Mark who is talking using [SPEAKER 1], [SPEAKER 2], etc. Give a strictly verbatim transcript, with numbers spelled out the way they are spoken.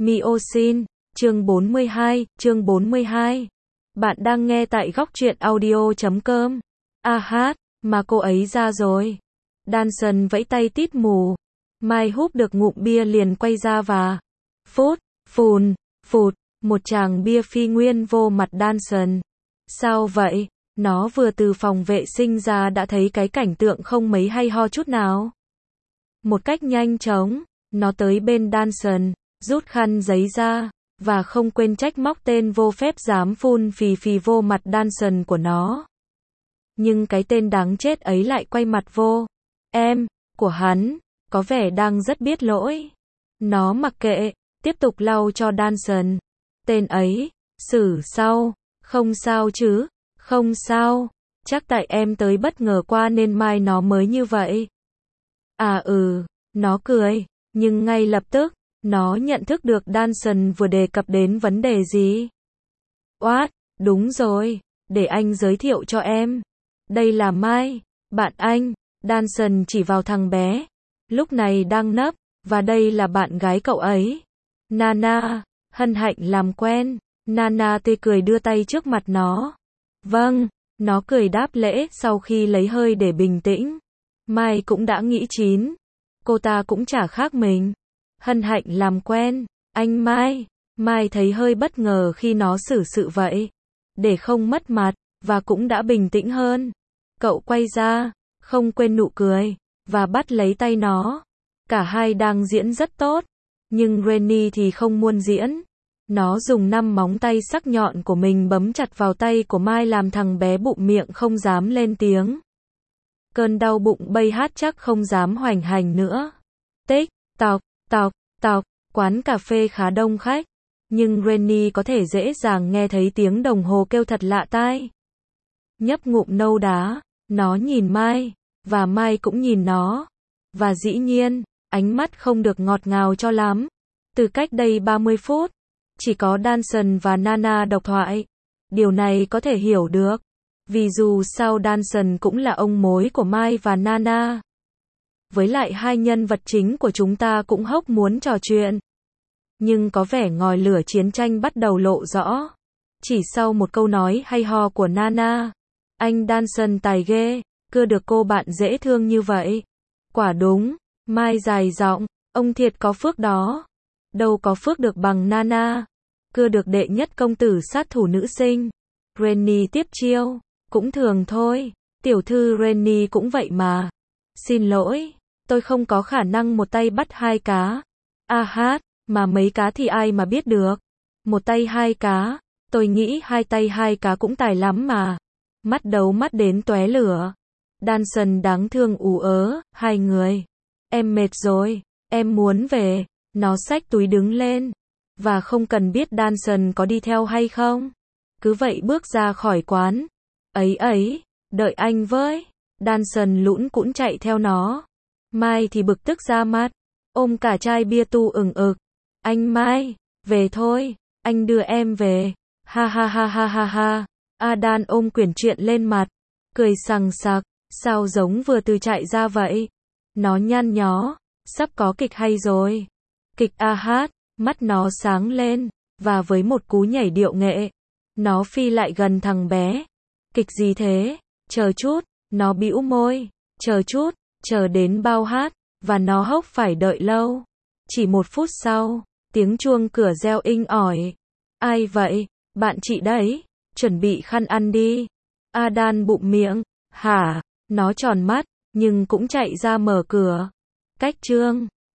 [SPEAKER 1] Miosin, chương bốn mươi hai, chương bốn mươi hai. Bạn đang nghe tại góc truyện audio chấm com. A hát, mà cô ấy ra rồi. Danson vẫy tay tít mù. Mai húp được ngụm bia liền quay ra và phút, phùn, phụt, một tràng bia phi nguyên vô mặt Danson. Sao vậy? Nó vừa từ phòng vệ sinh ra đã thấy cái cảnh tượng không mấy hay ho chút nào. Một cách nhanh chóng, nó tới bên Danson, rút khăn giấy ra, và không quên trách móc tên vô phép dám phun phì phì vô mặt Danson của nó. Nhưng cái tên đáng chết ấy lại quay mặt vô em của hắn, có vẻ đang rất biết lỗi. Nó mặc kệ, tiếp tục lau cho Danson. Tên ấy, xử sau, không sao chứ, không sao, chắc tại em tới bất ngờ qua nên mai nó mới như vậy. À ừ, nó cười, nhưng ngay lập tức, nó nhận thức được Danson vừa đề cập đến vấn đề gì. Oát, đúng rồi, để anh giới thiệu cho em. Đây là Mai, bạn anh. Danson chỉ vào thằng bé, lúc này đang nấp, và đây là bạn gái cậu ấy. Nana, hân hạnh làm quen. Nana tươi cười đưa tay trước mặt nó. Vâng, nó cười đáp lễ sau khi lấy hơi để bình tĩnh. Mai cũng đã nghĩ chín. Cô ta cũng chả khác mình. Hân hạnh làm quen, anh Mai. Mai thấy hơi bất ngờ khi nó xử sự vậy. Để không mất mặt, và cũng đã bình tĩnh hơn. Cậu quay ra, không quên nụ cười, và bắt lấy tay nó. Cả hai đang diễn rất tốt. Nhưng Rennie thì không muốn diễn. Nó dùng năm móng tay sắc nhọn của mình bấm chặt vào tay của Mai làm thằng bé bụng miệng không dám lên tiếng. Cơn đau bụng bây hát chắc không dám hoành hành nữa. Tích, tọc, tọc, tọc, quán cà phê khá đông khách. Nhưng Rennie có thể dễ dàng nghe thấy tiếng đồng hồ kêu thật lạ tai. Nhấp ngụm nâu đá, nó nhìn Mai, và Mai cũng nhìn nó. Và dĩ nhiên, ánh mắt không được ngọt ngào cho lắm. Từ cách đây ba mươi phút, chỉ có Danson và Nana độc thoại. Điều này có thể hiểu được, vì dù sao Danson cũng là ông mối của Mai và Nana. Với lại hai nhân vật chính của chúng ta cũng hốc muốn trò chuyện. Nhưng có vẻ ngòi lửa chiến tranh bắt đầu lộ rõ. Chỉ sau một câu nói hay ho của Nana. Anh Danson tài ghê, cưa được cô bạn dễ thương như vậy. Quả đúng, Mai dài giọng, ông thiệt có phước đó. Đâu có phước được bằng Nana. Cưa được đệ nhất công tử sát thủ nữ sinh. Rennie tiếp chiêu, cũng thường thôi. Tiểu thư Rennie cũng vậy mà. Xin lỗi, tôi không có khả năng một tay bắt hai cá. A hát, mà mấy cá thì ai mà biết được. Một tay hai cá, tôi nghĩ hai tay hai cá cũng tài lắm mà. Mắt đấu mắt đến tóe lửa. Danson đáng thương ú ớ, hai người. Em mệt rồi, em muốn về. Nó xách túi đứng lên. Và không cần biết Danson có đi theo hay không. Cứ vậy bước ra khỏi quán. Ấy ấy, đợi anh với. Danson lũn cũn chạy theo nó. Mai thì bực tức ra mặt. Ôm cả chai bia tu ửng ực. Anh Mai, về thôi, anh đưa em về. Ha ha ha ha ha ha. Adan ôm quyển truyện lên mặt. Cười sằng sặc, sao giống vừa từ chạy ra vậy. Nó nhăn nhó, sắp có kịch hay rồi. Kịch A hát, mắt nó sáng lên, và với một cú nhảy điệu nghệ, nó phi lại gần thằng bé. Kịch gì thế? Chờ chút, nó bĩu môi. Chờ chút, chờ đến bao hát, và nó hốc phải đợi lâu. Chỉ một phút sau, tiếng chuông cửa reo inh ỏi. Ai vậy? Bạn chị đấy. Chuẩn bị khăn ăn đi. Adan bụng miệng. Hả? Nó tròn mắt, nhưng cũng chạy ra mở cửa. Cách chương